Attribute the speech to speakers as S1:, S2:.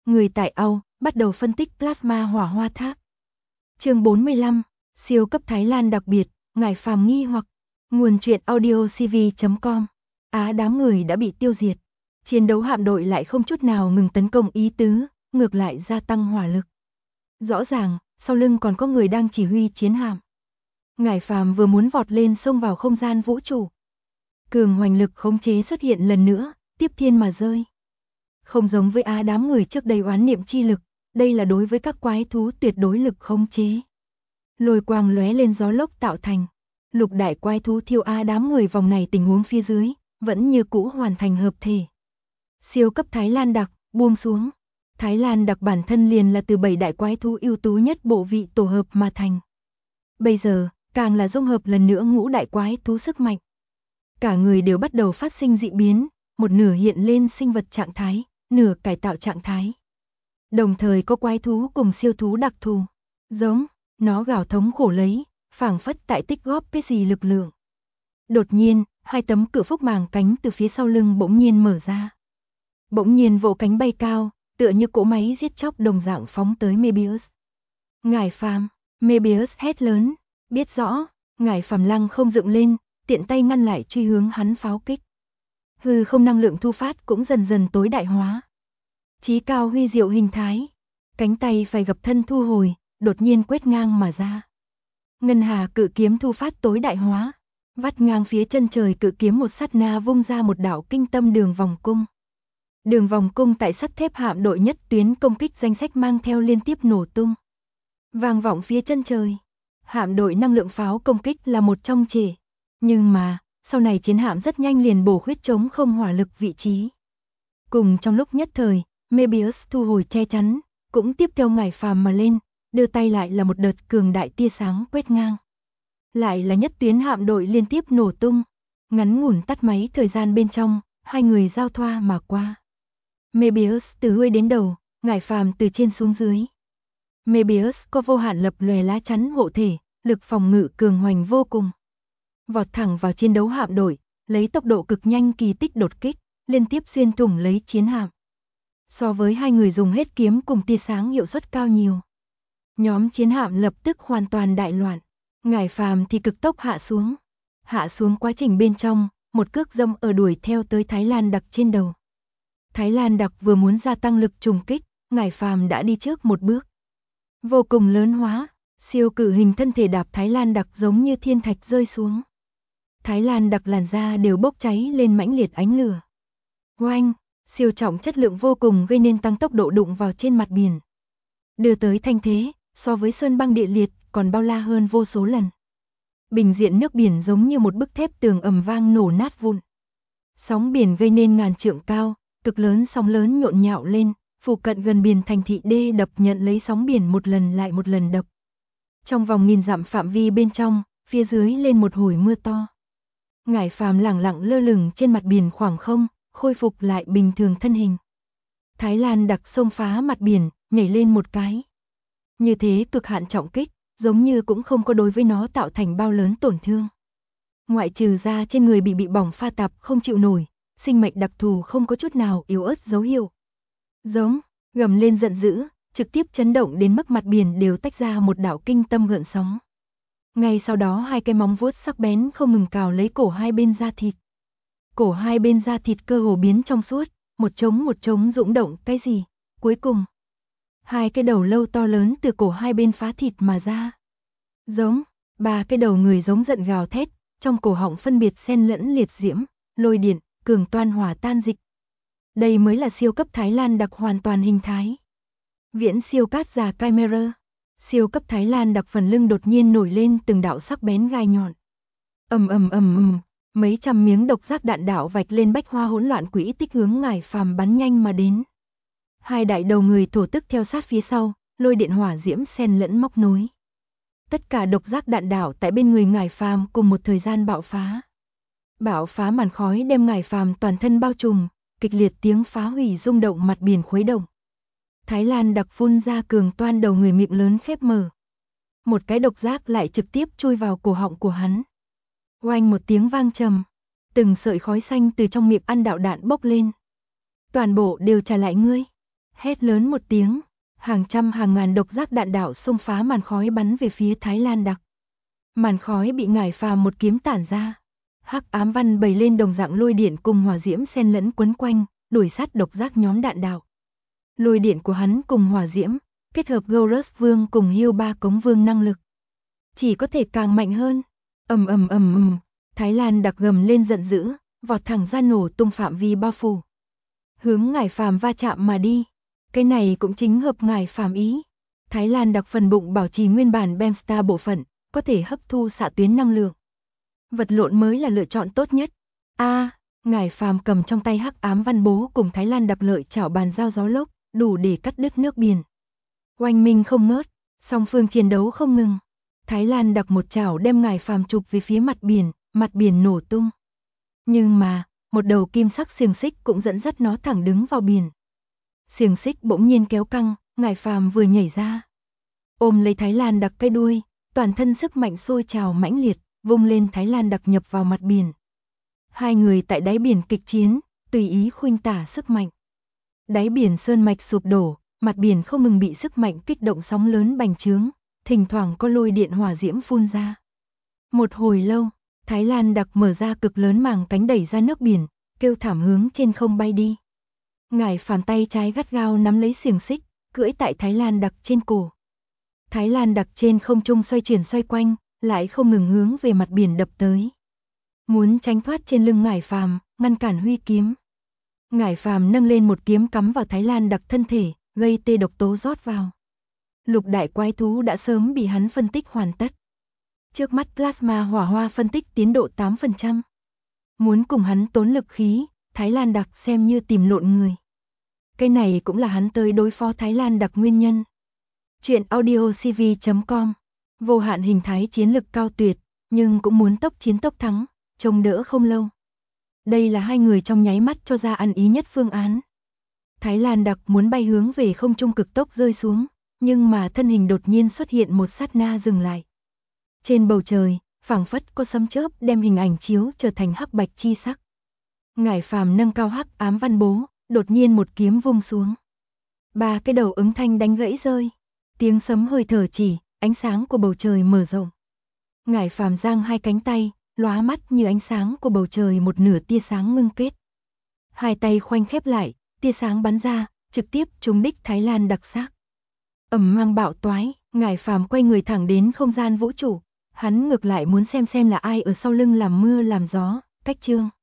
S1: Người tại Âu bắt đầu phân tích plasma hỏa hoa tháp. Chương 45, siêu cấp Thái Lan đặc biệt, ngài phàm nghi hoặc. Nguồn truyện audio cv.com. Đám người đã bị tiêu diệt. Chiến đấu hạm đội lại không chút nào ngừng tấn công ý tứ, ngược lại gia tăng hỏa lực. Rõ ràng, sau lưng còn có người đang chỉ huy chiến hạm. Ngải phàm vừa muốn vọt lên xông vào không gian vũ trụ. Cường hoành lực khống chế xuất hiện lần nữa, tiếp thiên mà rơi. Không giống với đám người trước đây oán niệm chi lực, đây là đối với các quái thú tuyệt đối lực khống chế. Lôi quang lóe lên gió lốc tạo thành. Lục đại quái thú thiêu đám người vòng này tình huống phía dưới, vẫn như cũ hoàn thành hợp thể. Siêu cấp Thái Lan đặc, buông xuống. Thái Lan đặc bản thân liền là từ 7 đại quái thú ưu tú nhất bộ vị tổ hợp mà thành. Bây giờ, càng là dung hợp lần nữa ngũ đại quái thú sức mạnh. Cả người đều bắt đầu phát sinh dị biến, một nửa hiện lên sinh vật trạng thái, nửa cải tạo trạng thái. Đồng thời có quái thú cùng siêu thú đặc thù. Giống, nó gào thống khổ lấy, phảng phất tại tích góp cái gì lực lượng. Đột nhiên, 2 tấm cửa phúc màng cánh từ phía sau lưng bỗng nhiên mở ra. Bỗng nhiên vỗ cánh bay cao, tựa như cỗ máy giết chóc đồng dạng phóng tới Mebius. Ngải phàm, Mebius hét lớn, biết rõ, ngải phàm lăng không dựng lên, tiện tay ngăn lại truy hướng hắn pháo kích. Hư không năng lượng thu phát cũng dần dần tối đại hóa. Chí cao huy diệu hình thái, cánh tay phải gập thân thu hồi, đột nhiên quét ngang mà ra. Ngân hà cự kiếm thu phát tối đại hóa, vắt ngang phía chân trời cự kiếm một sát na vung ra một đạo kinh tâm đường vòng cung. Đường vòng cung tại sắt thép hạm đội nhất tuyến công kích danh sách mang theo liên tiếp nổ tung. Vang vọng phía chân trời. Hạm đội năng lượng pháo công kích là một trong trể. Nhưng mà, sau này chiến hạm rất nhanh liền bổ khuyết chống không hỏa lực vị trí. Cùng trong lúc nhất thời, Mebius thu hồi che chắn, cũng tiếp theo ngải phàm mà lên, đưa tay lại là một đợt cường đại tia sáng quét ngang. Lại là nhất tuyến hạm đội liên tiếp nổ tung, ngắn ngủn tắt máy thời gian bên trong, hai người giao thoa mà qua. Mebius từ đuôi đến đầu, ngải phàm từ trên xuống dưới. Mebius có vô hạn lập lòe lá chắn hộ thể, lực phòng ngự cường hoành vô cùng. Vọt thẳng vào chiến đấu hạm đội, lấy tốc độ cực nhanh kỳ tích đột kích, liên tiếp xuyên thủng lấy chiến hạm. So với hai người dùng hết kiếm cùng tia sáng hiệu suất cao nhiều. Nhóm chiến hạm lập tức hoàn toàn đại loạn, ngải phàm thì cực tốc hạ xuống. Hạ xuống quá trình bên trong, một cước dâm ở đuổi theo tới Thái Lan đặc trên đầu. Thái Lan đặc vừa muốn gia tăng lực trùng kích, ngải phàm đã đi trước một bước. Vô cùng lớn hóa, siêu cự hình thân thể đạp Thái Lan đặc giống như thiên thạch rơi xuống. Thái Lan đặc làn da đều bốc cháy lên mãnh liệt ánh lửa. Oanh, siêu trọng chất lượng vô cùng gây nên tăng tốc độ đụng vào trên mặt biển. Đưa tới thanh thế, so với sơn băng địa liệt còn bao la hơn vô số lần. Bình diện nước biển giống như một bức thép tường ầm vang nổ nát vụn. Sóng biển gây nên ngàn trượng cao, cực lớn sóng lớn nhộn nhạo lên, phụ cận gần biển thành thị đê đập nhận lấy sóng biển một lần lại một lần đập. Trong vòng nghìn dặm phạm vi bên trong, phía dưới lên một hồi mưa to. Ngải phàm lẳng lặng lơ lửng trên mặt biển khoảng không, khôi phục lại bình thường thân hình. Thái Lan đặc xông phá mặt biển, nhảy lên một cái. Như thế cực hạn trọng kích, giống như cũng không có đối với nó tạo thành bao lớn tổn thương. Ngoại trừ da trên người bị bỏng pha tạp không chịu nổi, sinh mệnh đặc thù không có chút nào yếu ớt dấu hiệu. Giống, gầm lên giận dữ, trực tiếp chấn động đến mức mặt biển đều tách ra một đạo kinh tâm gợn sóng. Ngay sau đó hai cái móng vuốt sắc bén không ngừng cào lấy cổ hai bên da thịt. Cổ hai bên da thịt cơ hồ biến trong suốt, một trống rung động cái gì. Cuối cùng, hai cái đầu lâu to lớn từ cổ hai bên phá thịt mà ra. Giống, ba cái đầu người giống giận gào thét, trong cổ họng phân biệt xen lẫn liệt diễm, lôi điện, cường toan hỏa tan dịch. Đây mới là siêu cấp Thái Lan đặc hoàn toàn hình thái. Viễn siêu cát già Chimera. Siêu cấp Thái Lan đặc phần lưng đột nhiên nổi lên từng đạo sắc bén gai nhọn. Mấy trăm miếng độc giác đạn đạo vạch lên bách hoa hỗn loạn quỹ tích hướng ngải phàm bắn nhanh mà đến. Hai đại đầu người thổ tức theo sát phía sau, lôi điện hỏa diễm xen lẫn móc nối. Tất cả độc giác đạn đạo tại bên người ngải phàm cùng một thời gian bạo phá. Bạo phá màn khói đem ngải phàm toàn thân bao trùm, kịch liệt tiếng phá hủy rung động mặt biển khuấy động. Thái Lan đặc phun ra cường toan đầu người miệng lớn khép mở. Một cái độc giác lại trực tiếp chui vào cổ họng của hắn. Oanh một tiếng vang trầm, từng sợi khói xanh từ trong miệng ăn đạo đạn bốc lên. Toàn bộ đều trả lại ngươi. Hét lớn một tiếng, hàng trăm hàng ngàn độc giác đạn đạo xông phá màn khói bắn về phía Thái Lan Đặc. Màn khói bị Ngải Phàm một kiếm tản ra. Hắc ám văn bày lên đồng dạng lôi điện cùng hỏa diễm xen lẫn quấn quanh, đuổi sát độc giác nhóm đạn đạo. Lôi điện của hắn cùng hỏa diễm, kết hợp Gorus Vương cùng Hiêu Ba Cống Vương năng lực, chỉ có thể càng mạnh hơn. Ầm ầm ầm ầm, Thái Lan Đặc gầm lên giận dữ, vọt thẳng ra nổ tung phạm vi bao phủ, hướng Ngải Phàm va chạm mà đi. Cái này cũng chính hợp Ngải Phàm ý. Thái Lan Đặc phần bụng bảo trì nguyên bản Bemstar bộ phận, có thể hấp thu xạ tuyến năng lượng. Vật lộn mới là lựa chọn tốt nhất. Ngải Phàm cầm trong tay hắc ám văn bố cùng Thái Lan Đặc lợi chảo bàn giao gió lốc, đủ để cắt đứt nước biển. Oanh minh không ngớt, song phương chiến đấu không ngừng. Thái Lan Đặc một chảo đem Ngải Phàm chụp về phía mặt biển nổ tung. Nhưng mà, một đầu kim sắc xiềng xích cũng dẫn dắt nó thẳng đứng vào biển. Xiềng xích bỗng nhiên kéo căng, Ngải Phàm vừa nhảy ra, ôm lấy Thái Lan Đặc cái đuôi, toàn thân sức mạnh sôi trào mãnh liệt, vung lên Thái Lan Đặc nhập vào mặt biển. Hai người tại đáy biển kịch chiến, tùy ý khuynh tả sức mạnh. Đáy biển sơn mạch sụp đổ, mặt biển không ngừng bị sức mạnh kích động sóng lớn bành trướng, thỉnh thoảng có lôi điện hỏa diễm phun ra. Một hồi lâu, Thái Lan Đặc mở ra cực lớn màng cánh đẩy ra nước biển, kêu thảm hướng trên không bay đi. Ngải Phàm tay trái gắt gao nắm lấy xiềng xích, cưỡi tại Thái Lan Đặc trên cổ. Thái Lan Đặc trên không trung xoay chuyển xoay quanh, lại không ngừng hướng về mặt biển đập tới. Muốn tránh thoát trên lưng Ngải Phàm, ngăn cản huy kiếm. Ngải Phàm nâng lên một kiếm cắm vào Thái Lan Đặc thân thể, gây tê độc tố rót vào. Lục đại quái thú đã sớm bị hắn phân tích hoàn tất. Trước mắt plasma hỏa hoa phân tích tiến độ 8%. Muốn cùng hắn tốn lực khí, Thái Lan Đặc xem như tìm lộn người. Cái này cũng là hắn tới đối phó Thái Lan Đặc nguyên nhân. Chuyện audiocv.com. Vô hạn hình thái chiến lực cao tuyệt, nhưng cũng muốn tốc chiến tốc thắng, trông đỡ không lâu. Đây là hai người trong nháy mắt cho ra ăn ý nhất phương án. Thái Lan Đặc muốn bay hướng về không trung cực tốc rơi xuống, nhưng mà thân hình đột nhiên xuất hiện một sát na dừng lại. Trên bầu trời, phảng phất có sấm chớp đem hình ảnh chiếu trở thành hắc bạch chi sắc. Ngải Phàm nâng cao hắc ám văn bố, đột nhiên một kiếm vung xuống. Ba cái đầu ứng thanh đánh gãy rơi. Tiếng sấm hơi thở chỉ, ánh sáng của bầu trời mở rộng. Ngải Phàm giang hai cánh tay, lóa mắt như ánh sáng của bầu trời một nửa tia sáng ngưng kết. Hai tay khoanh khép lại, tia sáng bắn ra, trực tiếp trúng đích Thái Lan Đặc xác. Ầm mang bạo toái, Ngải Phàm quay người thẳng đến không gian vũ trụ. Hắn ngược lại muốn xem là ai ở sau lưng làm mưa làm gió. Cách chương